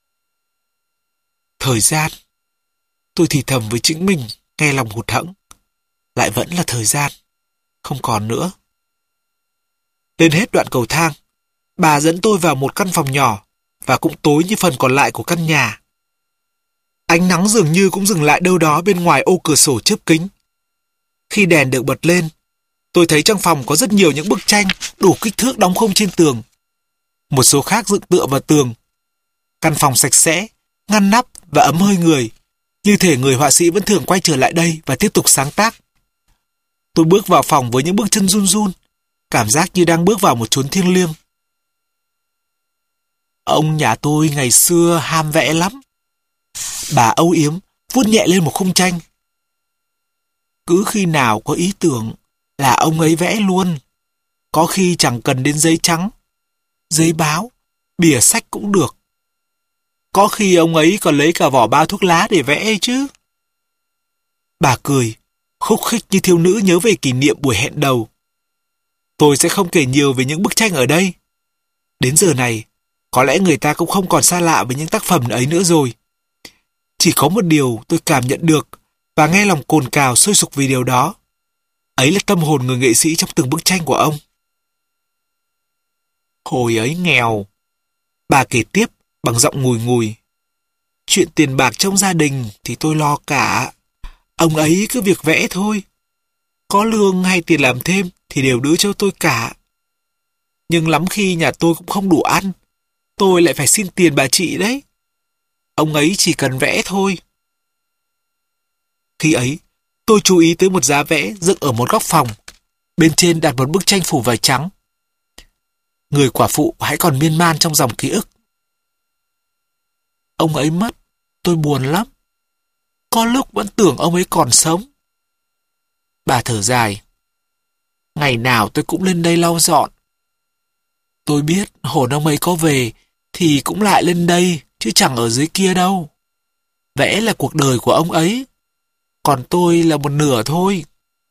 Thời gian. Tôi thì thầm với chính mình, nghe lòng hụt hẫng. Lại vẫn là thời gian. Không còn nữa. Lên hết đoạn cầu thang, bà dẫn tôi vào một căn phòng nhỏ, và cũng tối như phần còn lại của căn nhà. Ánh nắng dường như cũng dừng lại đâu đó bên ngoài ô cửa sổ chớp kính. Khi đèn được bật lên, tôi thấy trong phòng có rất nhiều những bức tranh đủ kích thước đóng khung trên tường. Một số khác dựng tựa vào tường. Căn phòng sạch sẽ, ngăn nắp và ấm hơi người, như thể người họa sĩ vẫn thường quay trở lại đây và tiếp tục sáng tác. Tôi bước vào phòng với những bước chân run run, cảm giác như đang bước vào một chốn thiêng liêng. Ông nhà tôi ngày xưa ham vẽ lắm. Bà âu yếm, vuốt nhẹ lên một khung tranh. Cứ khi nào có ý tưởng là ông ấy vẽ luôn. Có khi chẳng cần đến giấy trắng, giấy báo, bìa sách cũng được. Có khi ông ấy còn lấy cả vỏ bao thuốc lá để vẽ chứ. Bà cười, khúc khích như thiếu nữ nhớ về kỷ niệm buổi hẹn đầu. Tôi sẽ không kể nhiều về những bức tranh ở đây. Đến giờ này, có lẽ người ta cũng không còn xa lạ với những tác phẩm ấy nữa rồi. Chỉ có một điều tôi cảm nhận được và nghe lòng cồn cào sôi sục vì điều đó. Ấy là tâm hồn người nghệ sĩ trong từng bức tranh của ông. Hồi ấy nghèo. Bà kể tiếp bằng giọng ngùi ngùi. Chuyện tiền bạc trong gia đình thì tôi lo cả. Ông ấy cứ việc vẽ thôi. Có lương hay tiền làm thêm thì đều đưa cho tôi cả. Nhưng lắm khi nhà tôi cũng không đủ ăn, tôi lại phải xin tiền bà chị đấy. Ông ấy chỉ cần vẽ thôi. Khi ấy, tôi chú ý tới một giá vẽ dựng ở một góc phòng. Bên trên đặt một bức tranh phủ vải trắng. Người quả phụ hãy còn miên man trong dòng ký ức. Ông ấy mất, tôi buồn lắm. Có lúc vẫn tưởng ông ấy còn sống. Bà thở dài. Ngày nào tôi cũng lên đây lau dọn. Tôi biết hồn ông ấy có về thì cũng lại lên đây, chứ chẳng ở dưới kia đâu. Vẽ là cuộc đời của ông ấy, còn tôi là một nửa thôi.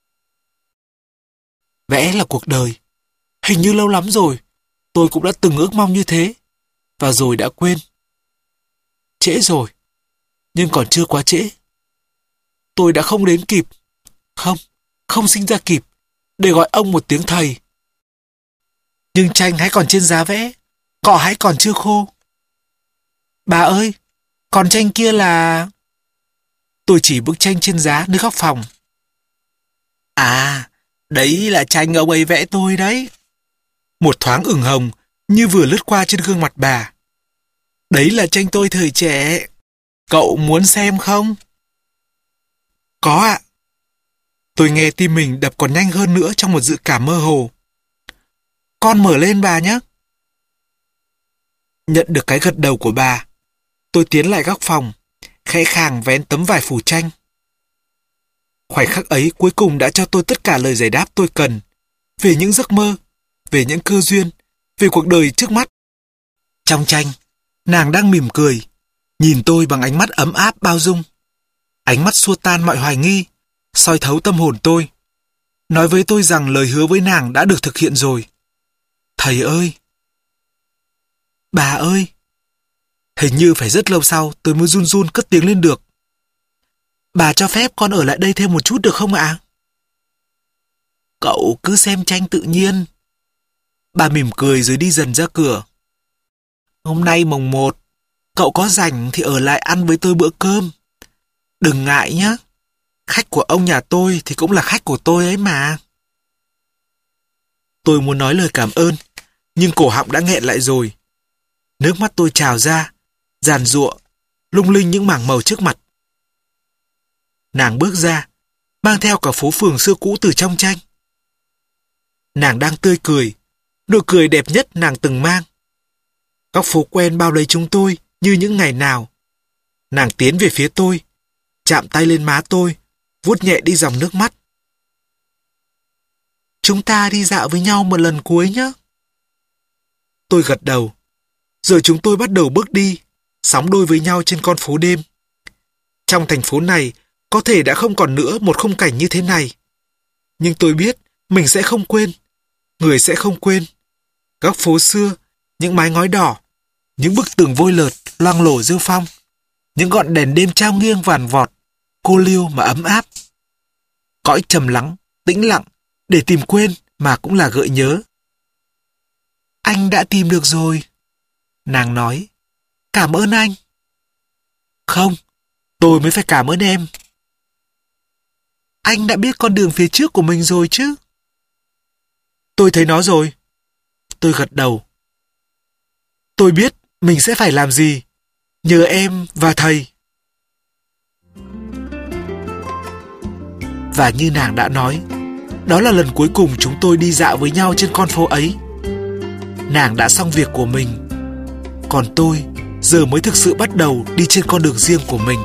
Vẽ là cuộc đời. Hình như lâu lắm rồi, tôi cũng đã từng ước mong như thế, và rồi đã quên. Trễ rồi, nhưng còn chưa quá trễ. tôi đã không đến kịp. Không, không sinh ra kịp, để gọi ông một tiếng thầy. Nhưng tranh hãy còn trên giá vẽ, cọ hãy còn chưa khô. Bà ơi, còn tranh kia là... Tôi chỉ bức tranh trên giá nơi góc phòng. À, đấy là tranh ông ấy vẽ tôi đấy. Một thoáng ửng hồng như vừa lướt qua trên gương mặt bà. Đấy là tranh tôi thời trẻ. Cậu muốn xem không? Có ạ. Tôi nghe tim mình đập còn nhanh hơn nữa trong một dự cảm mơ hồ. Con mở lên bà nhé. Nhận được cái gật đầu của bà, tôi tiến lại góc phòng, khẽ khàng vén tấm vải phủ tranh. Khoảnh khắc ấy cuối cùng đã cho tôi tất cả lời giải đáp tôi cần về những giấc mơ, về những cơ duyên, về cuộc đời trước mắt. Trong tranh, nàng đang mỉm cười, nhìn tôi bằng ánh mắt ấm áp bao dung. Ánh mắt xua tan mọi hoài nghi, soi thấu tâm hồn tôi. Nói với tôi rằng lời hứa với nàng đã được thực hiện rồi. Thầy ơi! Bà ơi! Hình như phải rất lâu sau tôi mới run run cất tiếng lên được. Bà cho phép con ở lại đây thêm một chút được không ạ? Cậu cứ xem tranh tự nhiên. Bà mỉm cười rồi đi dần ra cửa. Hôm nay mồng một, cậu có rảnh thì ở lại ăn với tôi bữa cơm. Đừng ngại nhé. Khách của ông nhà tôi thì cũng là khách của tôi ấy mà. Tôi muốn nói lời cảm ơn, nhưng cổ họng đã nghẹn lại rồi. Nước mắt tôi trào ra, giàn giụa, lung linh những mảng màu trước mặt. Nàng bước ra, mang theo cả phố phường xưa cũ từ trong tranh. Nàng đang tươi cười, nụ cười đẹp nhất nàng từng mang. Góc phố quen bao lấy chúng tôi như những ngày nào. Nàng tiến về phía tôi, chạm tay lên má tôi, vuốt nhẹ đi dòng nước mắt. Chúng ta đi dạo với nhau một lần cuối nhé. Tôi gật đầu. Rồi chúng tôi bắt đầu bước đi, sóng đôi với nhau trên con phố đêm. Trong thành phố này, có thể đã không còn nữa một khung cảnh như thế này. Nhưng tôi biết mình sẽ không quên, người sẽ không quên. Góc phố xưa, những mái ngói đỏ, những bức tường vôi lợt loang lổ rêu phong, những ngọn đèn đêm trao nghiêng vàn vọt, cô liêu mà ấm áp. Cõi trầm lắng, tĩnh lặng, để tìm quên mà cũng là gợi nhớ. Anh đã tìm được rồi. Nàng nói, cảm ơn anh. Không, tôi mới phải cảm ơn em. Anh đã biết con đường phía trước của mình rồi chứ? Tôi thấy nó rồi. Tôi gật đầu. Tôi biết mình sẽ phải làm gì, nhờ em và thầy. Và như nàng đã nói, đó là lần cuối cùng chúng tôi đi dạo với nhau trên con phố ấy. Nàng đã xong việc của mình, còn tôi giờ mới thực sự bắt đầu đi trên con đường riêng của mình.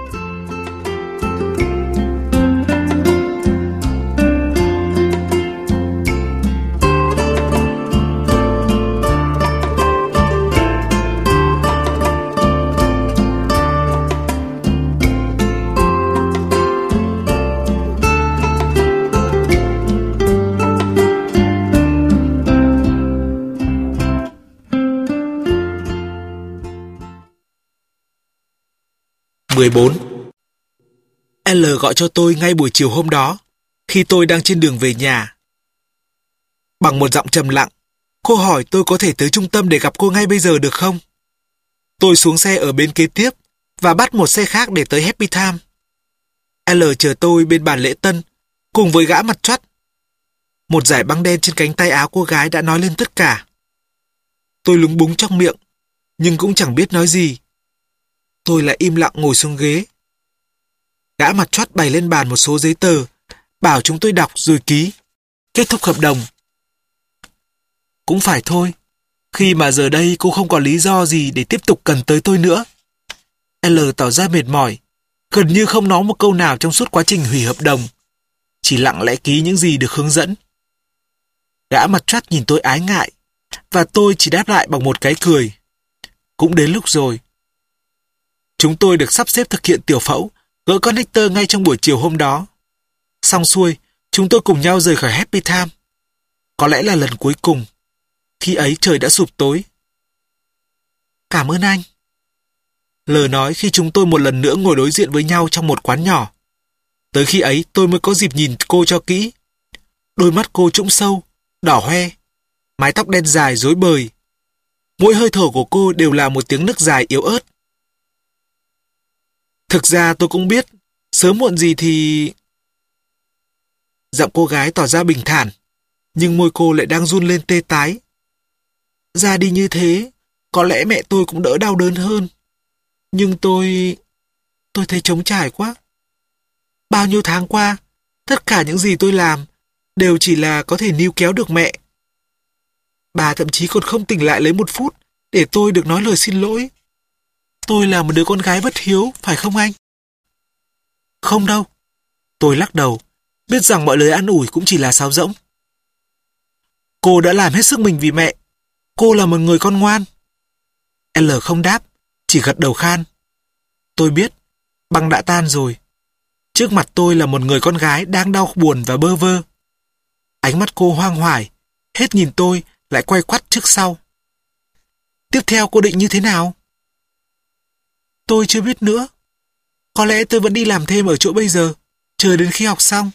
mười bốn. L gọi cho tôi ngay buổi chiều hôm đó, khi tôi đang trên đường về nhà. Bằng một giọng trầm lặng, cô hỏi tôi có thể tới trung tâm để gặp cô ngay bây giờ được không? Tôi xuống xe ở bên kế tiếp và bắt một xe khác để tới Happy Time. L chờ tôi bên bàn lễ tân, cùng với gã mặt choắt. Một dải băng đen trên cánh tay áo cô gái đã nói lên tất cả. Tôi lúng búng trong miệng, nhưng cũng chẳng biết nói gì. Tôi lại im lặng ngồi xuống ghế. Gã mặt choắt bày lên bàn một số giấy tờ, bảo chúng tôi đọc rồi ký. Kết thúc hợp đồng. Cũng phải thôi, khi mà giờ đây cô không có lý do gì để tiếp tục cần tới tôi nữa. L tỏ ra mệt mỏi, gần như không nói một câu nào trong suốt quá trình hủy hợp đồng, chỉ lặng lẽ ký những gì được hướng dẫn. Gã mặt choắt nhìn tôi ái ngại, và tôi chỉ đáp lại bằng một cái cười. Cũng đến lúc rồi. Chúng tôi được sắp xếp thực hiện tiểu phẫu, gỡ con Hector ngay trong buổi chiều hôm đó. Xong xuôi, chúng tôi cùng nhau rời khỏi Happy Time. Có lẽ là lần cuối cùng. Khi ấy trời đã sụp tối. Cảm ơn anh. L nói khi chúng tôi một lần nữa ngồi đối diện với nhau trong một quán nhỏ. Tới khi ấy tôi mới có dịp nhìn cô cho kỹ. Đôi mắt cô trũng sâu, đỏ hoe, mái tóc đen dài rối bời. Mỗi hơi thở của cô đều là một tiếng nức dài yếu ớt. Thực ra tôi cũng biết, sớm muộn gì thì... Giọng cô gái tỏ ra bình thản, nhưng môi cô lại đang run lên tê tái. Ra đi như thế, có lẽ mẹ tôi cũng đỡ đau đớn hơn. Nhưng tôi... tôi thấy trống trải quá. Bao nhiêu tháng qua, tất cả những gì tôi làm đều chỉ là có thể níu kéo được mẹ. Bà thậm chí còn không tỉnh lại lấy một phút để tôi được nói lời xin lỗi. Tôi là một đứa con gái bất hiếu, phải không anh? Không đâu. Tôi lắc đầu, biết rằng mọi lời an ủi cũng chỉ là sáo rỗng. Cô đã làm hết sức mình vì mẹ. Cô là một người con ngoan. L không đáp, chỉ gật đầu khan. Tôi biết, băng đã tan rồi. Trước mặt tôi là một người con gái đang đau buồn và bơ vơ. Ánh mắt cô hoang hoài, hết nhìn tôi lại quay quắt trước sau. Tiếp theo cô định như thế nào? Tôi chưa biết nữa. Có lẽ tôi vẫn đi làm thêm ở chỗ bây giờ, chờ đến khi học xong.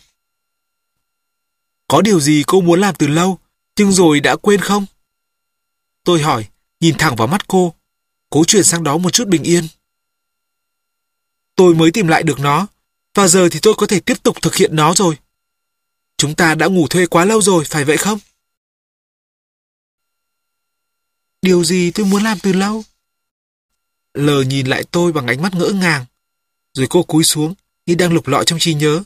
Có điều gì cô muốn làm từ lâu, nhưng rồi đã quên không? Tôi hỏi, nhìn thẳng vào mắt cô, cố chuyển sang đó một chút bình yên. Tôi mới tìm lại được nó, và giờ thì tôi có thể tiếp tục thực hiện nó rồi. Chúng ta đã ngủ thuê quá lâu rồi, phải vậy không? Điều gì tôi muốn làm từ lâu? L nhìn lại tôi bằng ánh mắt ngỡ ngàng, rồi cô cúi xuống như đang lục lọi trong trí nhớ.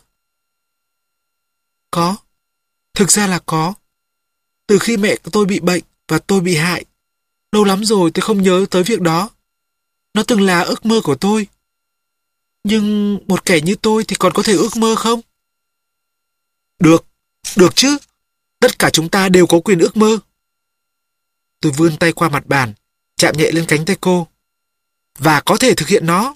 Có, thực ra là có. Từ khi mẹ tôi bị bệnh và tôi bị hại, lâu lắm rồi tôi không nhớ tới việc đó. Nó từng là ước mơ của tôi. Nhưng một kẻ như tôi thì còn có thể ước mơ không? Được, được chứ. Tất cả chúng ta đều có quyền ước mơ. Tôi vươn tay qua mặt bàn, chạm nhẹ lên cánh tay cô. Và có thể thực hiện nó.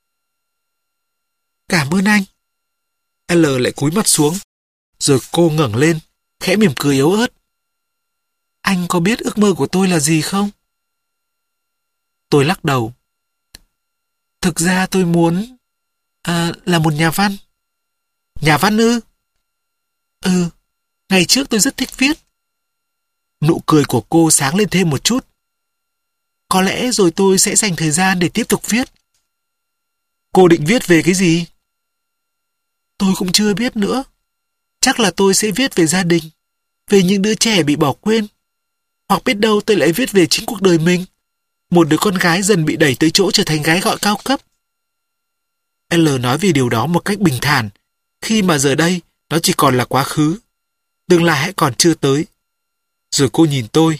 Cảm ơn anh. L lại cúi mặt xuống, rồi cô ngẩng lên, khẽ mỉm cười yếu ớt. Anh có biết ước mơ của tôi là gì không? Tôi lắc đầu. Thực ra tôi muốn... À, là một nhà văn. Nhà văn ư? Ừ, ngày trước tôi rất thích viết. Nụ cười của cô sáng lên thêm một chút. Có lẽ rồi tôi sẽ dành thời gian để tiếp tục viết. Cô định viết về cái gì? Tôi cũng chưa biết nữa. Chắc là tôi sẽ viết về gia đình, về những đứa trẻ bị bỏ quên. Hoặc biết đâu tôi lại viết về chính cuộc đời mình. Một đứa con gái dần bị đẩy tới chỗ trở thành gái gọi cao cấp. L nói về điều đó một cách bình thản, khi mà giờ đây nó chỉ còn là quá khứ. Tương lai hãy còn chưa tới. Rồi cô nhìn tôi.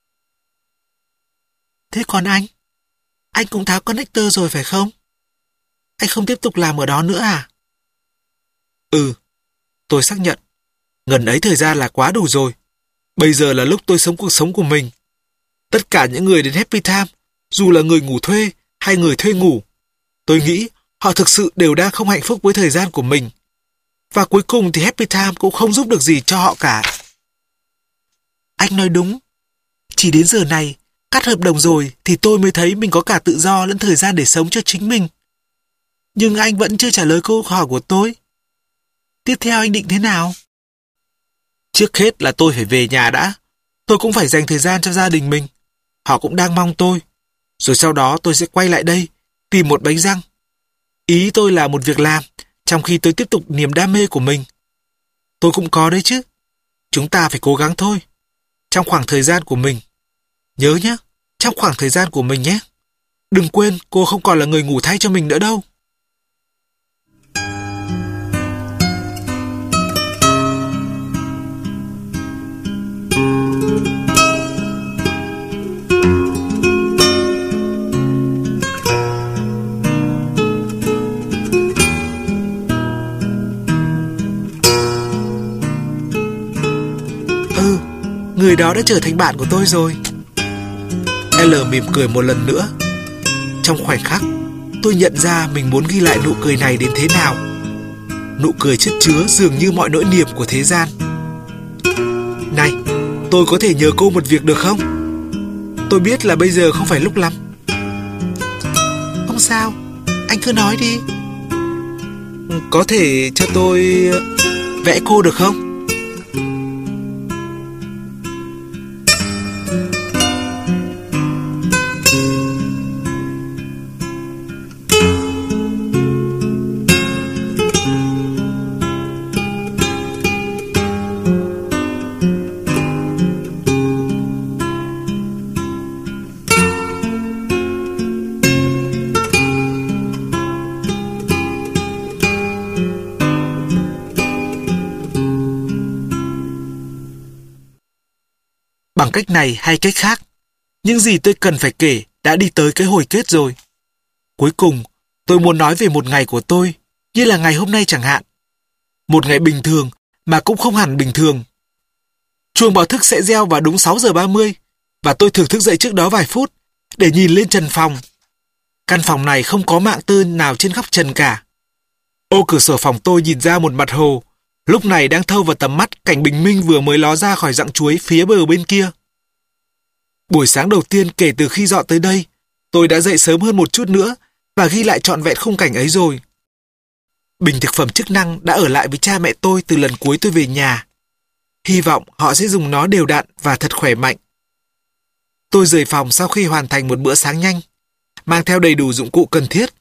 Thế còn anh? Anh cũng tháo connector rồi phải không? Anh không tiếp tục làm ở đó nữa à? Ừ, tôi xác nhận. Ngần ấy thời gian là quá đủ rồi. Bây giờ là lúc tôi sống cuộc sống của mình. Tất cả những người đến Happy Time, dù là người ngủ thuê hay người thuê ngủ, tôi nghĩ họ thực sự đều đang không hạnh phúc với thời gian của mình. Và cuối cùng thì Happy Time cũng không giúp được gì cho họ cả. Anh nói đúng. Chỉ đến giờ này, cắt hợp đồng rồi thì tôi mới thấy mình có cả tự do lẫn thời gian để sống cho chính mình. Nhưng anh vẫn chưa trả lời câu hỏi của tôi. Tiếp theo anh định thế nào? Trước hết là tôi phải về nhà đã. Tôi cũng phải dành thời gian cho gia đình mình. Họ cũng đang mong tôi. Rồi sau đó tôi sẽ quay lại đây, tìm một bánh răng. Ý tôi là một việc làm, trong khi tôi tiếp tục niềm đam mê của mình. Tôi cũng có đấy chứ. Chúng ta phải cố gắng thôi. Trong khoảng thời gian của mình. Nhớ nhé, trong khoảng thời gian của mình nhé. Đừng quên cô không còn là người ngủ thay cho mình nữa đâu. Ừ, người đó đã trở thành bạn của tôi rồi. L mỉm cười một lần nữa. Trong khoảnh khắc, tôi nhận ra mình muốn ghi lại nụ cười này đến thế nào. Nụ cười chất chứa dường như mọi nỗi niềm của thế gian. Này, tôi có thể nhờ cô một việc được không? Tôi biết là bây giờ không phải lúc lắm. Không sao, anh cứ nói đi. Có thể cho tôi vẽ cô được không? Bằng cách này hay cách khác, những gì tôi cần phải kể đã đi tới cái hồi kết rồi. Cuối cùng, tôi muốn nói về một ngày của tôi, như là ngày hôm nay chẳng hạn. Một ngày bình thường mà cũng không hẳn bình thường. Chuông báo thức sẽ reo vào đúng sáu giờ ba mươi, và tôi thường thức dậy trước đó vài phút để nhìn lên trần phòng. Căn phòng này không có mạng tơ nào trên khắp trần cả. Ô cửa sổ phòng tôi nhìn ra một mặt hồ, lúc này đang thâu vào tầm mắt cảnh bình minh vừa mới ló ra khỏi rặng chuối phía bờ bên kia. Buổi sáng đầu tiên kể từ khi dọn tới đây, tôi đã dậy sớm hơn một chút nữa và ghi lại trọn vẹn khung cảnh ấy rồi. Bình thực phẩm chức năng đã ở lại với cha mẹ tôi từ lần cuối tôi về nhà. Hy vọng họ sẽ dùng nó đều đặn và thật khỏe mạnh. Tôi rời phòng sau khi hoàn thành một bữa sáng nhanh, mang theo đầy đủ dụng cụ cần thiết.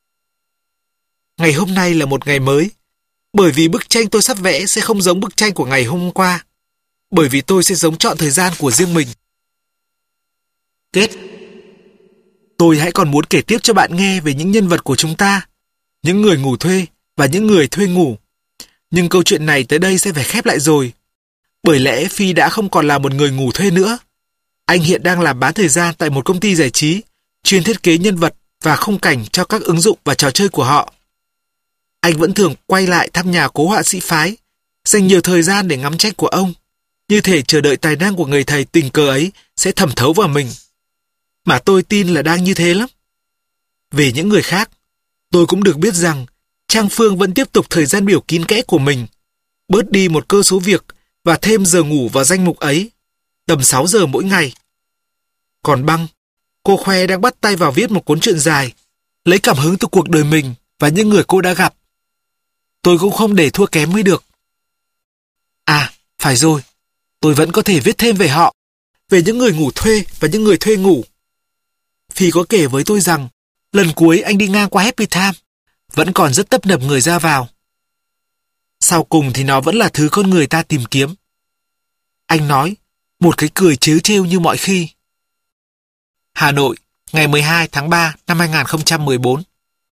Ngày hôm nay là một ngày mới, bởi vì bức tranh tôi sắp vẽ sẽ không giống bức tranh của ngày hôm qua, bởi vì tôi sẽ sống trọn thời gian của riêng mình. Kết. Tôi hãy còn muốn kể tiếp cho bạn nghe về những nhân vật của chúng ta, những người ngủ thuê và những người thuê ngủ. Nhưng câu chuyện này tới đây sẽ phải khép lại rồi, bởi lẽ Phi đã không còn là một người ngủ thuê nữa. Anh hiện đang làm bán thời gian tại một công ty giải trí, chuyên thiết kế nhân vật và khung cảnh cho các ứng dụng và trò chơi của họ. Anh vẫn thường quay lại thăm nhà cố họa sĩ phái, dành nhiều thời gian để ngắm tranh của ông, như thể chờ đợi tài năng của người thầy tình cờ ấy sẽ thẩm thấu vào mình. Mà tôi tin là đang như thế lắm. Về những người khác, tôi cũng được biết rằng Trang Phương vẫn tiếp tục thời gian biểu kín kẽ của mình, bớt đi một cơ số việc và thêm giờ ngủ vào danh mục ấy, tầm sáu giờ mỗi ngày. Còn Băng, cô khoe đang bắt tay vào viết một cuốn truyện dài, lấy cảm hứng từ cuộc đời mình và những người cô đã gặp. Tôi cũng không để thua kém mới được. À, phải rồi, tôi vẫn có thể viết thêm về họ, về những người ngủ thuê và những người thuê ngủ. Phi có kể với tôi rằng, lần cuối anh đi ngang qua Happy Time, vẫn còn rất tấp nập người ra vào. Sau cùng thì nó vẫn là thứ con người ta tìm kiếm. Anh nói, một cái cười trếu trêu như mọi khi. Hà Nội, ngày mười hai tháng ba năm hai nghìn không trăm mười bốn.